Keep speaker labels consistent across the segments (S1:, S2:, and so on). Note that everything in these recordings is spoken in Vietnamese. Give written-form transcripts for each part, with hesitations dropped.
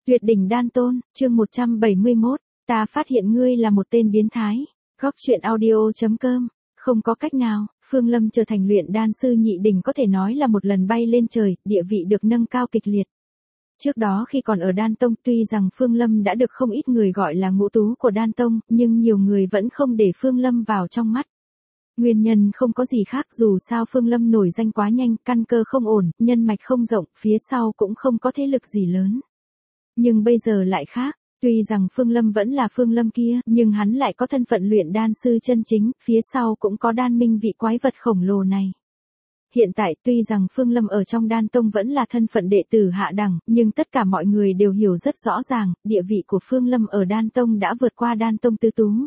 S1: Tuyệt đỉnh đan tôn, chương 171, ta phát hiện ngươi là một tên biến thái. Góc truyện audio.com. Không có cách nào, Phương Lâm trở thành luyện đan sư nhị đỉnh có thể nói là một lần bay lên trời, địa vị được nâng cao kịch liệt. Trước đó khi còn ở đan tông, tuy rằng Phương Lâm đã được không ít người gọi là ngũ tú của đan tông, nhưng nhiều người vẫn không để Phương Lâm vào trong mắt. Nguyên nhân không có gì khác, dù sao Phương Lâm nổi danh quá nhanh, căn cơ không ổn, nhân mạch không rộng, phía sau cũng không có thế lực gì lớn. Nhưng bây giờ lại khác, tuy rằng Phương Lâm vẫn là Phương Lâm kia, nhưng hắn lại có thân phận luyện đan sư chân chính, phía sau cũng có đan minh vị quái vật khổng lồ này. Hiện tại tuy rằng Phương Lâm ở trong đan tông vẫn là thân phận đệ tử hạ đẳng, nhưng tất cả mọi người đều hiểu rất rõ ràng, địa vị của Phương Lâm ở đan tông đã vượt qua đan tông tứ tú.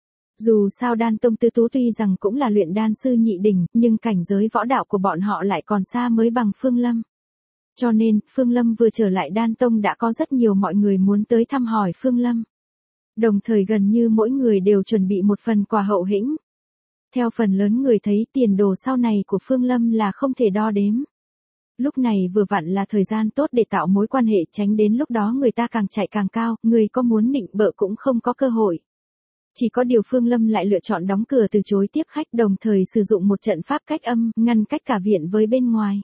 S1: Dù sao đan tông tứ tú tuy rằng cũng là luyện đan sư nhị đỉnh, nhưng cảnh giới võ đạo của bọn họ lại còn xa mới bằng Phương Lâm. Cho nên, Phương Lâm vừa trở lại đan tông đã có rất nhiều mọi người muốn tới thăm hỏi Phương Lâm. Đồng thời gần như mỗi người đều chuẩn bị một phần quà hậu hĩnh. Theo phần lớn người thấy tiền đồ sau này của Phương Lâm là không thể đo đếm. Lúc này vừa vặn là thời gian tốt để tạo mối quan hệ, tránh đến lúc đó người ta càng chạy càng cao, người có muốn nịnh bợ cũng không có cơ hội. Chỉ có điều Phương Lâm lại lựa chọn đóng cửa từ chối tiếp khách, đồng thời sử dụng một trận pháp cách âm, ngăn cách cả viện với bên ngoài.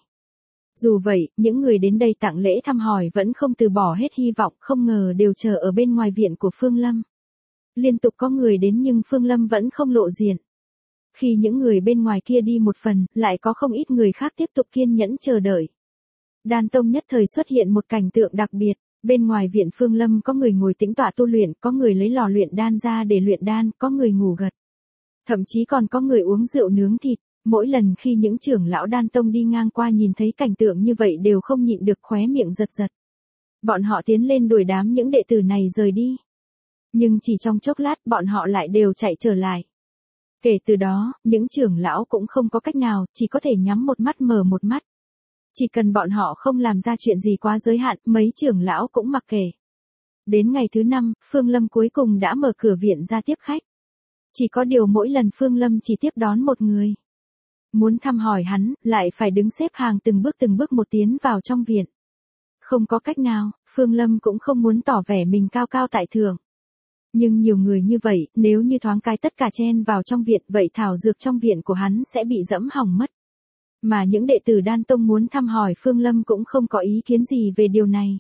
S1: Dù vậy, những người đến đây tặng lễ thăm hỏi vẫn không từ bỏ hết hy vọng, không ngờ đều chờ ở bên ngoài viện của Phương Lâm. Liên tục có người đến nhưng Phương Lâm vẫn không lộ diện. Khi những người bên ngoài kia đi một phần, lại có không ít người khác tiếp tục kiên nhẫn chờ đợi. Đan tông nhất thời xuất hiện một cảnh tượng đặc biệt. Bên ngoài viện Phương Lâm có người ngồi tĩnh tọa tu luyện, có người lấy lò luyện đan ra để luyện đan, có người ngủ gật. Thậm chí còn có người uống rượu nướng thịt. Mỗi lần khi những trưởng lão đan tông đi ngang qua nhìn thấy cảnh tượng như vậy đều không nhịn được khóe miệng giật giật. Bọn họ tiến lên đuổi đám những đệ tử này rời đi. Nhưng chỉ trong chốc lát bọn họ lại đều chạy trở lại. Kể từ đó, những trưởng lão cũng không có cách nào, chỉ có thể nhắm một mắt mở một mắt. Chỉ cần bọn họ không làm ra chuyện gì quá giới hạn, mấy trưởng lão cũng mặc kệ. Đến ngày thứ 5, Phương Lâm cuối cùng đã mở cửa viện ra tiếp khách. Chỉ có điều mỗi lần Phương Lâm chỉ tiếp đón một người. Muốn thăm hỏi hắn, lại phải đứng xếp hàng từng bước một tiến vào trong viện. Không có cách nào, Phương Lâm cũng không muốn tỏ vẻ mình cao cao tại thượng. Nhưng nhiều người như vậy, nếu như thoáng cái tất cả chen vào trong viện, vậy thảo dược trong viện của hắn sẽ bị dẫm hỏng mất. Mà những đệ tử đan tông muốn thăm hỏi Phương Lâm cũng không có ý kiến gì về điều này.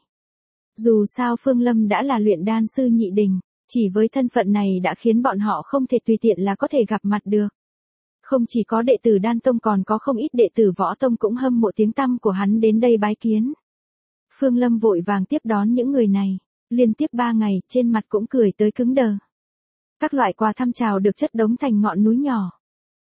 S1: Dù sao Phương Lâm đã là luyện đan sư nhị đỉnh, chỉ với thân phận này đã khiến bọn họ không thể tùy tiện là có thể gặp mặt được. Không chỉ có đệ tử đan tông còn có không ít đệ tử võ tông cũng hâm mộ tiếng tăm của hắn đến đây bái kiến. Phương Lâm vội vàng tiếp đón những người này, liên tiếp 3 ngày, trên mặt cũng cười tới cứng đờ. Các loại quà thăm chào được chất đống thành ngọn núi nhỏ.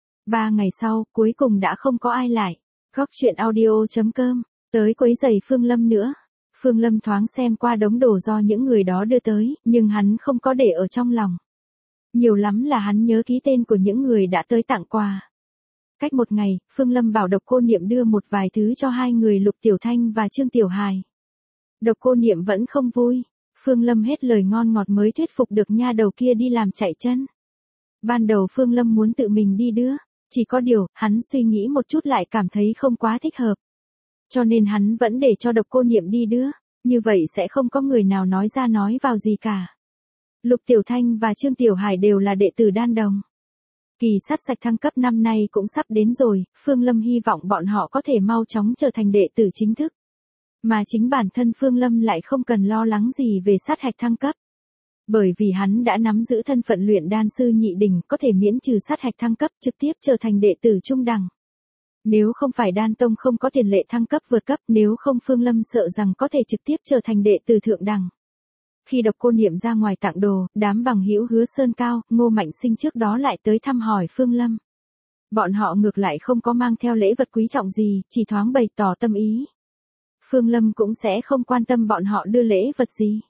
S1: 3 ngày sau, cuối cùng đã không có ai lại. Góc truyện audio.com, tới quấy giày Phương Lâm nữa. Phương Lâm thoáng xem qua đống đồ do những người đó đưa tới, nhưng hắn không có để ở trong lòng. Nhiều lắm là hắn nhớ ký tên của những người đã tới tặng quà. Cách một ngày, Phương Lâm bảo Độc Cô Niệm đưa một vài thứ cho hai người Lục Tiểu Thanh và Trương Tiểu Hài. Độc Cô Niệm vẫn không vui. Phương Lâm hết lời ngon ngọt mới thuyết phục được nha đầu kia đi làm chạy chân. Ban đầu Phương Lâm muốn tự mình đi đưa, chỉ có điều, hắn suy nghĩ một chút lại cảm thấy không quá thích hợp. Cho nên hắn vẫn để cho Độc Cô Niệm đi đưa, như vậy sẽ không có người nào nói ra nói vào gì cả. Lục Tiểu Thanh và Trương Tiểu Hải đều là đệ tử đan đồng. Kỳ sát sạch thăng cấp năm nay cũng sắp đến rồi, Phương Lâm hy vọng bọn họ có thể mau chóng trở thành đệ tử chính thức. Mà chính bản thân Phương Lâm lại không cần lo lắng gì về sát hạch thăng cấp. Bởi vì hắn đã nắm giữ thân phận luyện đan sư nhị đỉnh, có thể miễn trừ sát hạch thăng cấp, trực tiếp trở thành đệ tử trung đẳng. Nếu không phải đan tông không có tiền lệ thăng cấp vượt cấp, nếu không Phương Lâm sợ rằng có thể trực tiếp trở thành đệ tử thượng đẳng. Khi Độc Cô Niệm ra ngoài tặng đồ, đám bằng hữu Hứa Sơn Cao, Ngô Mạnh Sinh trước đó lại tới thăm hỏi Phương Lâm. Bọn họ ngược lại không có mang theo lễ vật quý trọng gì, chỉ thoáng bày tỏ tâm ý. Phương Lâm cũng sẽ không quan tâm bọn họ đưa lễ vật gì.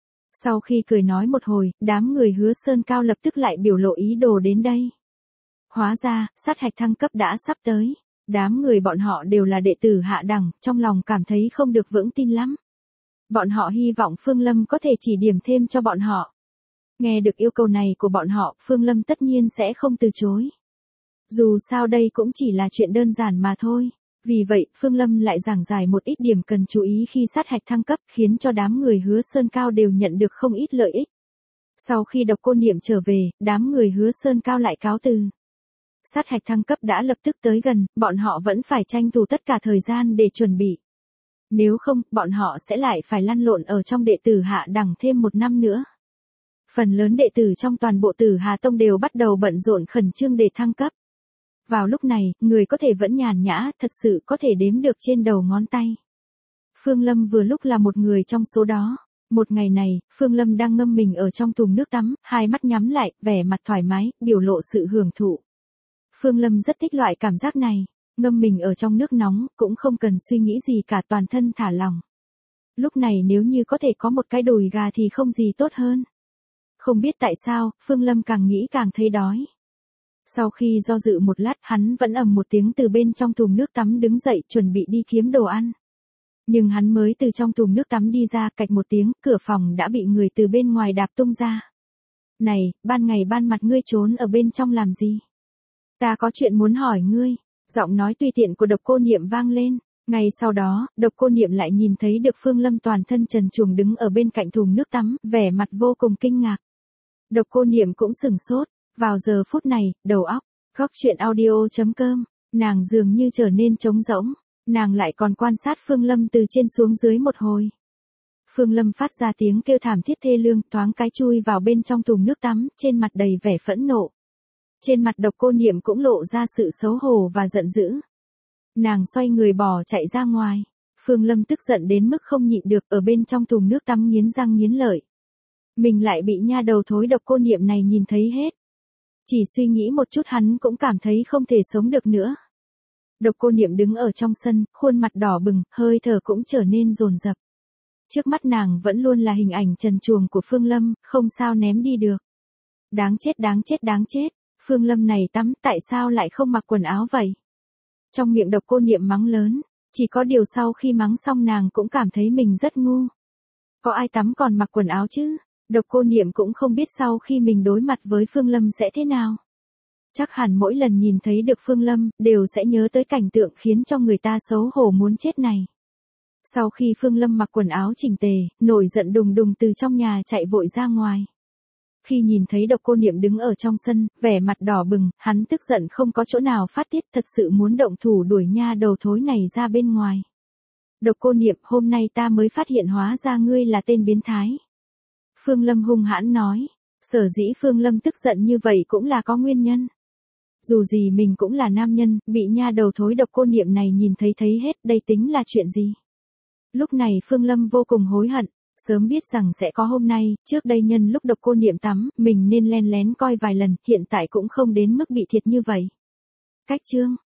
S1: Sau khi cười nói một hồi, đám người Hứa Sơn Cao lập tức lại biểu lộ ý đồ đến đây. Hóa ra, sát hạch thăng cấp đã sắp tới. Đám người bọn họ đều là đệ tử hạ đẳng, trong lòng cảm thấy không được vững tin lắm. Bọn họ hy vọng Phương Lâm có thể chỉ điểm thêm cho bọn họ. Nghe được yêu cầu này của bọn họ, Phương Lâm tất nhiên sẽ không từ chối. Dù sao đây cũng chỉ là chuyện đơn giản mà thôi. Vì vậy, Phương Lâm lại giảng giải một ít điểm cần chú ý khi sát hạch thăng cấp, khiến cho đám người Hứa Sơn Cao đều nhận được không ít lợi ích. Sau khi Độc Cô Niệm trở về, đám người Hứa Sơn Cao lại cáo từ. Sát hạch thăng cấp đã lập tức tới gần, bọn họ vẫn phải tranh thủ tất cả thời gian để chuẩn bị. Nếu không, bọn họ sẽ lại phải lăn lộn ở trong đệ tử hạ đẳng thêm 1 năm nữa. Phần lớn đệ tử trong toàn bộ Tử Hà Tông đều bắt đầu bận rộn khẩn trương để thăng cấp. Vào lúc này, người có thể vẫn nhàn nhã, thật sự có thể đếm được trên đầu ngón tay. Phương Lâm vừa lúc là một người trong số đó. Một ngày này, Phương Lâm đang ngâm mình ở trong thùng nước tắm, hai mắt nhắm lại, vẻ mặt thoải mái, biểu lộ sự hưởng thụ. Phương Lâm rất thích loại cảm giác này, ngâm mình ở trong nước nóng, cũng không cần suy nghĩ gì cả, toàn thân thả lỏng. Lúc này nếu như có thể có một cái đùi gà thì không gì tốt hơn. Không biết tại sao, Phương Lâm càng nghĩ càng thấy đói. Sau khi do dự một lát, hắn vẫn ầm một tiếng từ bên trong thùng nước tắm đứng dậy, chuẩn bị đi kiếm đồ ăn. Nhưng hắn mới từ trong thùng nước tắm đi ra, cạch một tiếng, cửa phòng đã bị người từ bên ngoài đạp tung ra. Này, ban ngày ban mặt ngươi trốn ở bên trong làm gì? Ta có chuyện muốn hỏi ngươi. Giọng nói tùy tiện của Độc Cô Niệm vang lên. Ngay sau đó, Độc Cô Niệm lại nhìn thấy được Phương Lâm toàn thân trần truồng đứng ở bên cạnh thùng nước tắm, vẻ mặt vô cùng kinh ngạc. Độc Cô Niệm cũng sửng sốt. Vào giờ phút này, đầu óc, góc chuyện audio.com, nàng dường như trở nên trống rỗng. Nàng lại còn quan sát Phương Lâm từ trên xuống dưới một hồi. Phương Lâm phát ra tiếng kêu thảm thiết thê lương, thoáng cái chui vào bên trong thùng nước tắm, trên mặt đầy vẻ phẫn nộ. Trên mặt Độc Cô Niệm cũng lộ ra sự xấu hổ và giận dữ. Nàng xoay người bỏ chạy ra ngoài. Phương Lâm tức giận đến mức không nhịn được, ở bên trong thùng nước tắm nghiến răng nghiến lợi. Mình lại bị nha đầu thối Độc Cô Niệm này nhìn thấy hết. Chỉ suy nghĩ một chút hắn cũng cảm thấy không thể sống được nữa. Độc Cô Niệm đứng ở trong sân, khuôn mặt đỏ bừng, hơi thở cũng trở nên dồn dập. Trước mắt nàng vẫn luôn là hình ảnh trần truồng của Phương Lâm, không sao ném đi được. Đáng chết đáng chết đáng chết, Phương Lâm này tắm tại sao lại không mặc quần áo vậy? Trong miệng Độc Cô Niệm mắng lớn, chỉ có điều sau khi mắng xong nàng cũng cảm thấy mình rất ngu. Có ai tắm còn mặc quần áo chứ? Độc Cô Niệm cũng không biết sau khi mình đối mặt với Phương Lâm sẽ thế nào. Chắc hẳn mỗi lần nhìn thấy được Phương Lâm, đều sẽ nhớ tới cảnh tượng khiến cho người ta xấu hổ muốn chết này. Sau khi Phương Lâm mặc quần áo chỉnh tề, nổi giận đùng đùng từ trong nhà chạy vội ra ngoài. Khi nhìn thấy Độc Cô Niệm đứng ở trong sân, vẻ mặt đỏ bừng, hắn tức giận không có chỗ nào phát tiết, thật sự muốn động thủ đuổi nha đầu thối này ra bên ngoài. Độc Cô Niệm, hôm nay ta mới phát hiện hóa ra ngươi là tên biến thái. Phương Lâm hung hãn nói, sở dĩ Phương Lâm tức giận như vậy cũng là có nguyên nhân. Dù gì mình cũng là nam nhân, bị nha đầu thối Độc Cô Niệm này nhìn thấy hết, đây tính là chuyện gì? Lúc này Phương Lâm vô cùng hối hận, sớm biết rằng sẽ có hôm nay, trước đây nhân lúc Độc Cô Niệm tắm, mình nên len lén coi vài lần, hiện tại cũng không đến mức bị thiệt như vậy. Cách chương